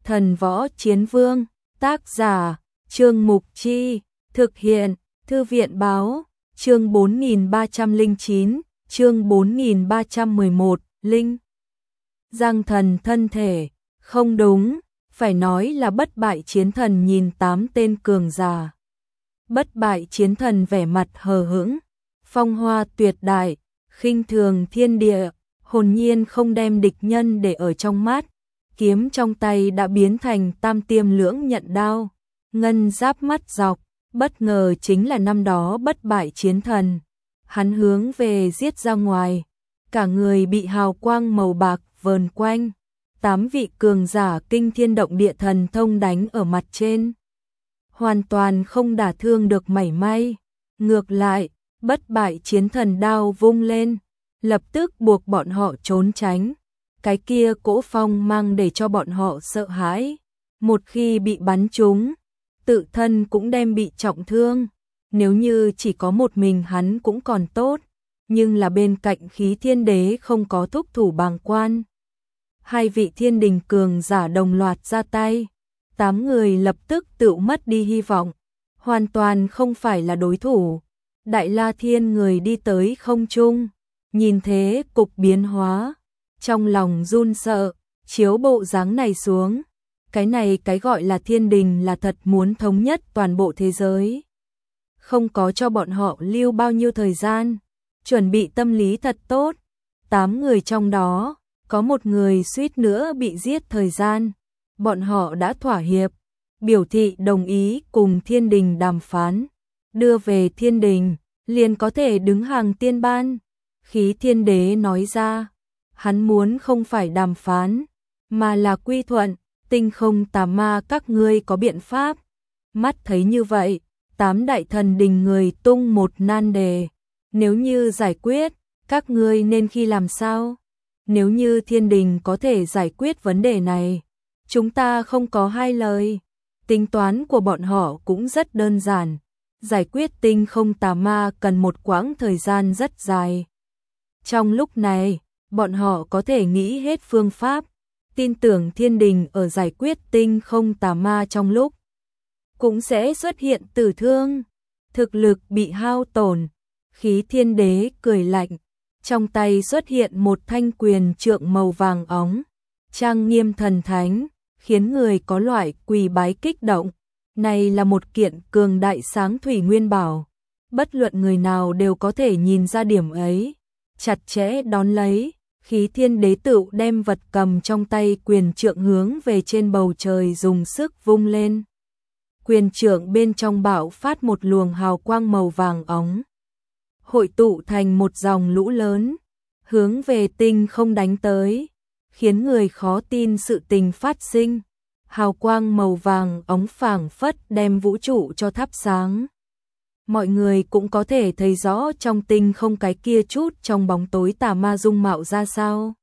Thần Võ Chiến Vương, tác giả, Trương Mục Chi, thực hiện, Thư viện Báo, chương 4309, chương 4311, Linh. Giang Thần thân thể, không đúng, phải nói là bất bại chiến thần nhìn 8 tên cường giả. Bất bại chiến thần vẻ mặt hờ hững, phong hoa tuyệt đại, khinh thường thiên địa, hồn nhiên không đem địch nhân để ở trong mắt. Kiếm trong tay đã biến thành tam tiêm lưỡng nhận đao, ngân giáp mắt dọc, bất ngờ chính là năm đó bất bại chiến thần. Hắn hướng về giết ra ngoài, cả người bị hào quang màu bạc vờn quanh, 8 vị cường giả kinh thiên động địa thần thông đánh ở mặt trên. Hoàn toàn không đả thương được mảy may, ngược lại, bất bại chiến thần đao vung lên, lập tức buộc bọn họ trốn tránh. Cái kia cỗ phong mang để cho bọn họ sợ hãi, một khi bị bắn trúng, tự thân cũng đem bị trọng thương. Nếu như chỉ có một mình hắn cũng còn tốt, nhưng là bên cạnh Khí Thiên Đế không có thúc thủ bàng quan. 2 vị thiên đình cường giả đồng loạt ra tay, 8 người lập tức tự mất đi hy vọng, hoàn toàn không phải là đối thủ. Đại La Thiên người đi tới không trung, nhìn thế cục biến hóa, trong lòng run sợ, chiếu bộ dáng này xuống, cái này cái gọi là thiên đình là thật muốn thống nhất toàn bộ thế giới. Không có cho bọn họ lưu bao nhiêu thời gian, chuẩn bị tâm lý thật tốt. 8 người trong đó, có một người suýt nữa bị giết thời gian, bọn họ đã thỏa hiệp, biểu thị đồng ý cùng thiên đình đàm phán, đưa về thiên đình, liền có thể đứng hàng tiên ban. Khí Thiên Đế nói ra, hắn muốn không phải đàm phán, mà là quy thuận. Tinh Không Tà Ma các ngươi có biện pháp? Mắt thấy như vậy, 8 đại thần đình người tung một nan đề. Nếu như giải quyết, các ngươi nên khi làm sao? Nếu như thiên đình có thể giải quyết vấn đề này, chúng ta không có hai lời. Tính toán của bọn họ cũng rất đơn giản. Giải quyết Tinh Không Tà Ma cần một quãng thời gian rất dài. Trong lúc này, bọn họ có thể nghĩ hết phương pháp, tin tưởng thiên đình ở giải quyết Tinh Không Tà Ma trong lúc cũng sẽ xuất hiện tử thương, thực lực bị hao tổn. Khí Thiên Đế cười lạnh, trong tay xuất hiện một thanh quyền trượng màu vàng óng, trang nghiêm thần thánh, khiến người có loại quỳ bái kích động. Này là một kiện cường đại sáng thủy nguyên bảo, bất luận người nào đều có thể nhìn ra điểm ấy. Chặt chẽ đón lấy, Khí Thiên Đế tự đem vật cầm trong tay quyền trượng hướng về trên bầu trời dùng sức vung lên. Quyền trượng bên trong bạo phát một luồng hào quang màu vàng óng, hội tụ thành một dòng lũ lớn, hướng về tinh không đánh tới, khiến người khó tin sự tình phát sinh. Hào quang màu vàng óng phảng phất đem vũ trụ cho thắp sáng. Mọi người cũng có thể thấy rõ trong tinh không cái kia chút trong bóng tối tà ma dung mạo ra sao.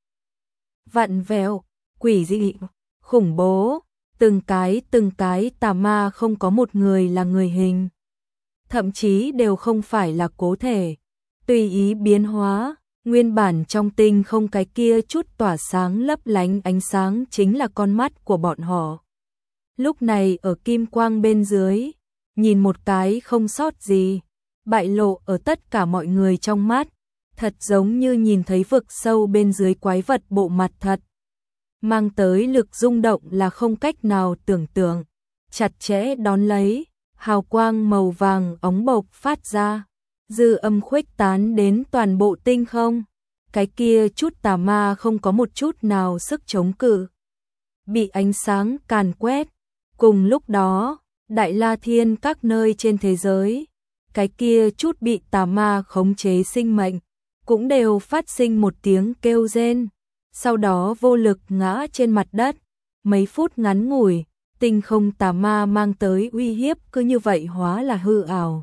Vặn vẹo, quỷ dị, khủng bố, từng cái tà ma không có một người là người hình. Thậm chí đều không phải là cố thể, tùy ý biến hóa. Nguyên bản trong tinh không cái kia chút tỏa sáng lấp lánh ánh sáng chính là con mắt của bọn họ. Lúc này ở kim quang bên dưới, nhìn một cái không sót gì, bại lộ ở tất cả mọi người trong mắt, thật giống như nhìn thấy vực sâu bên dưới quái vật bộ mặt thật. Mang tới lực rung động là không cách nào tưởng tượng. Chặt chẽ đón lấy, hào quang màu vàng óng bộc phát ra, dư âm khuếch tán đến toàn bộ tinh không. Cái kia chút tà ma không có một chút nào sức chống cự, bị ánh sáng càn quét. Cùng lúc đó, Đại La Thiên các nơi trên thế giới, cái kia chút bị tà ma khống chế sinh mệnh, cũng đều phát sinh một tiếng kêu rên, sau đó vô lực ngã trên mặt đất. Mấy phút ngắn ngủi, tinh không tà ma mang tới uy hiếp cứ như vậy hóa là hư ảo.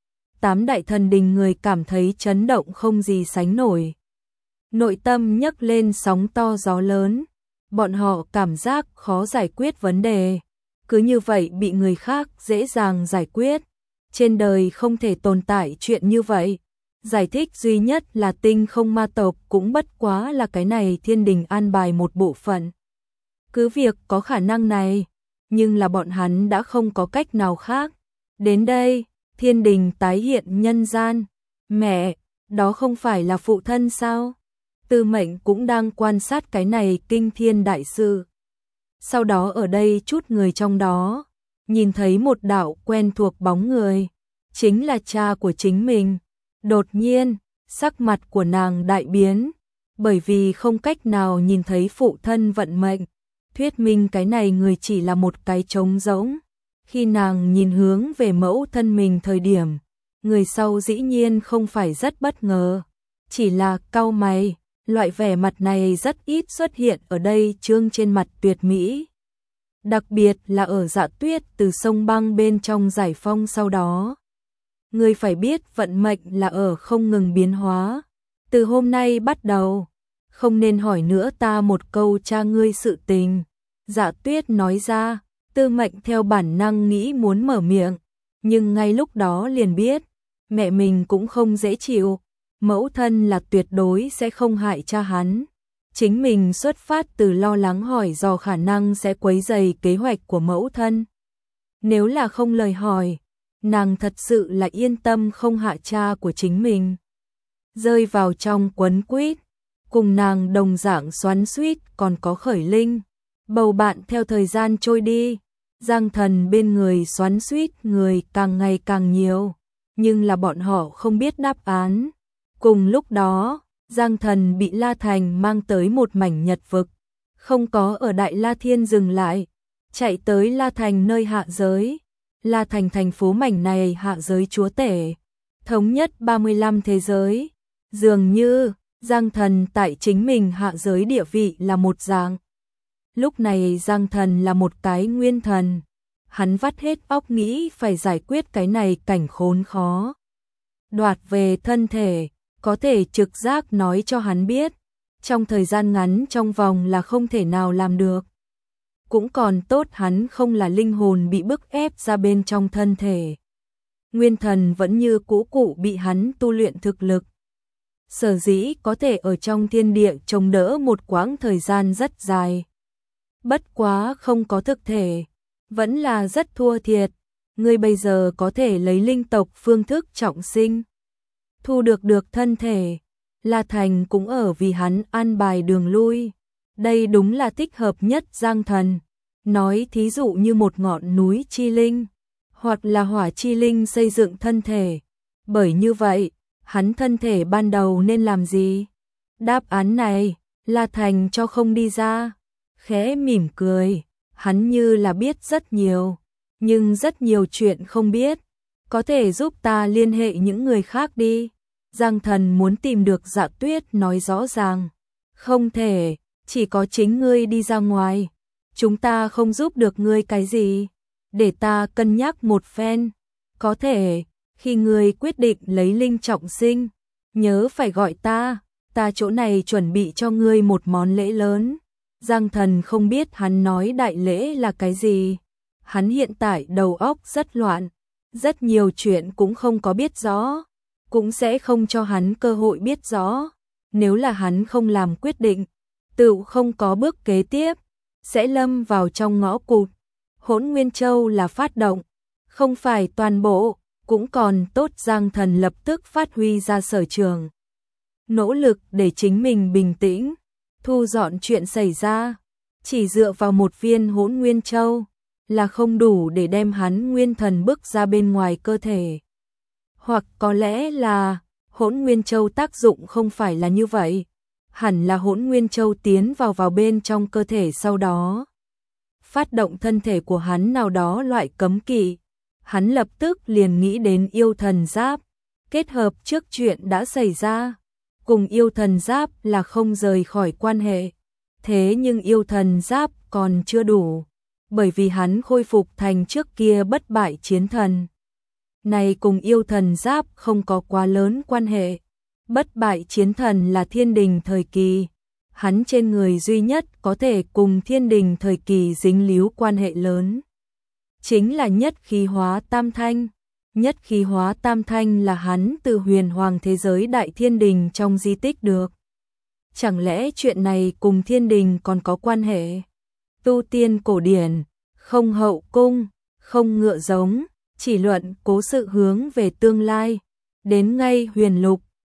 8 đại thần đình người cảm thấy chấn động không gì sánh nổi. Nội tâm nhấc lên sóng to gió lớn, bọn họ cảm giác khó giải quyết vấn đề. Cứ như vậy bị người khác dễ dàng giải quyết. Trên đời không thể tồn tại chuyện như vậy. Giải thích duy nhất là tinh không ma tộc cũng bất quá là cái này thiên đình an bài một bộ phận. cứ việc có khả năng này, nhưng là bọn hắn đã không có cách nào khác. Đến đây, thiên đình tái hiện nhân gian. Mẹ, đó không phải là phụ thân sao? Tư Mệnh cũng đang quan sát cái này kinh thiên đại sự. Sau đó ở đây chút người trong đó, nhìn thấy một đạo quen thuộc bóng người, chính là cha của chính mình. Đột nhiên, sắc mặt của nàng đại biến, bởi vì không cách nào nhìn thấy phụ thân vận mệnh, thuyết minh cái này người chỉ là một cái trống rỗng. Khi nàng nhìn hướng về mẫu thân mình thời điểm, người sau dĩ nhiên không phải rất bất ngờ, chỉ là cau mày, loại vẻ mặt này rất ít xuất hiện ở đây trương trên mặt tuyệt mỹ. Đặc biệt là ở Dạ Tuyết từ sông băng bên trong giải phong sau đó. Người phải biết vận mệnh là ở không ngừng biến hóa. Từ hôm nay bắt đầu, không nên hỏi nữa ta một câu cha ngươi sự tình. Dạ Tuyết nói ra, Tư Mệnh theo bản năng nghĩ muốn mở miệng, nhưng ngay lúc đó liền biết, mẹ mình cũng không dễ chịu, mẫu thân là tuyệt đối sẽ không hại cha hắn. Chính mình xuất phát từ lo lắng hỏi dò khả năng sẽ quấy rầy kế hoạch của mẫu thân. Nếu là không lời hỏi, nàng thật sự là yên tâm không hạ cha của chính mình. Rơi vào trong quấn quýt, cùng nàng đồng dạng xoắn xuýt còn có Khởi Linh. Bầu bạn theo thời gian trôi đi, Giang Thần bên người xoắn xuýt người càng ngày càng nhiều, nhưng là bọn họ không biết đáp án. Cùng lúc đó, Giang Thần bị La Thành mang tới một mảnh nhật vực, không có ở Đại La Thiên dừng lại, chạy tới La Thành nơi hạ giới. La Thành thành phố mảnh này hạ giới chúa tể, thống nhất 35 thế giới. Dường như, Giang Thần tại chính mình hạ giới địa vị là một dạng. Lúc này Giang Thần là một cái nguyên thần, hắn vắt hết óc nghĩ phải giải quyết cái này cảnh khốn khó. Đoạt về thân thể, có thể trực giác nói cho hắn biết, trong thời gian ngắn trong vòng là không thể nào làm được. Cũng còn tốt hắn không là linh hồn bị bức ép ra bên trong thân thể. Nguyên thần vẫn như cũ cụ bị hắn tu luyện thực lực. Sở dĩ có thể ở trong thiên địa chống đỡ một quãng thời gian rất dài. Bất quá không có thực thể, vẫn là rất thua thiệt. Ngươi bây giờ có thể lấy linh tộc phương thức trọng sinh, thu được thân thể. La Thành cũng ở vì hắn an bài đường lui. Đây đúng là thích hợp nhất Giang Thần. Nói thí dụ như một ngọn núi chi linh, hoặc là hỏa chi linh xây dựng thân thể. Bởi như vậy, hắn thân thể ban đầu nên làm gì? Đáp án này, La Thành cho không đi ra. Khẽ mỉm cười, hắn như là biết rất nhiều, nhưng rất nhiều chuyện không biết. Có thể giúp ta liên hệ những người khác đi. Giang Thần muốn tìm được Dạ Tuyết nói rõ ràng. Không thể, chỉ có chính ngươi đi ra ngoài. Chúng ta không giúp được ngươi cái gì. Để ta cân nhắc một phen. Có thể, khi ngươi quyết định lấy linh trọng sinh, nhớ phải gọi ta chỗ này chuẩn bị cho ngươi một món lễ lớn. Giang Thần không biết hắn nói đại lễ là cái gì. Hắn hiện tại đầu óc rất loạn, rất nhiều chuyện cũng không có biết rõ, cũng sẽ không cho hắn cơ hội biết rõ. Nếu là hắn không làm quyết định, tự không có bước kế tiếp, sẽ lâm vào trong ngõ cụt. Hỗn Nguyên Châu là phát động, không phải toàn bộ, cũng còn tốt. Giang Thần lập tức phát huy ra sở trường, nỗ lực để chính mình bình tĩnh, thu dọn chuyện xảy ra. Chỉ dựa vào một viên Hỗn Nguyên Châu là không đủ để đem hắn nguyên thần bước ra bên ngoài cơ thể. Hoặc có lẽ là Hỗn Nguyên Châu tác dụng không phải là như vậy. Hẳn là Hỗn Nguyên Châu tiến vào bên trong cơ thể sau đó phát động thân thể của hắn nào đó loại cấm kỵ. Hắn lập tức liền nghĩ đến yêu thần giáp, kết hợp trước chuyện đã xảy ra, cùng yêu thần giáp là không rời khỏi quan hệ. Thế nhưng yêu thần giáp còn chưa đủ, bởi vì hắn khôi phục thành trước kia bất bại chiến thần. Này cùng yêu thần giáp không có quá lớn quan hệ. Bất bại chiến thần là thiên đình thời kỳ, hắn trên người duy nhất có thể cùng thiên đình thời kỳ dính líu quan hệ lớn chính là nhất khí hóa tam thanh. Nhất khí hóa tam thanh là hắn từ huyền hoàng thế giới đại thiên đình trong di tích được. Chẳng lẽ chuyện này cùng thiên đình còn có quan hệ? tu tiên cổ điển, không hậu cung, không ngựa giống, chỉ luận cố sự hướng về tương lai. Đến ngay huyền lục,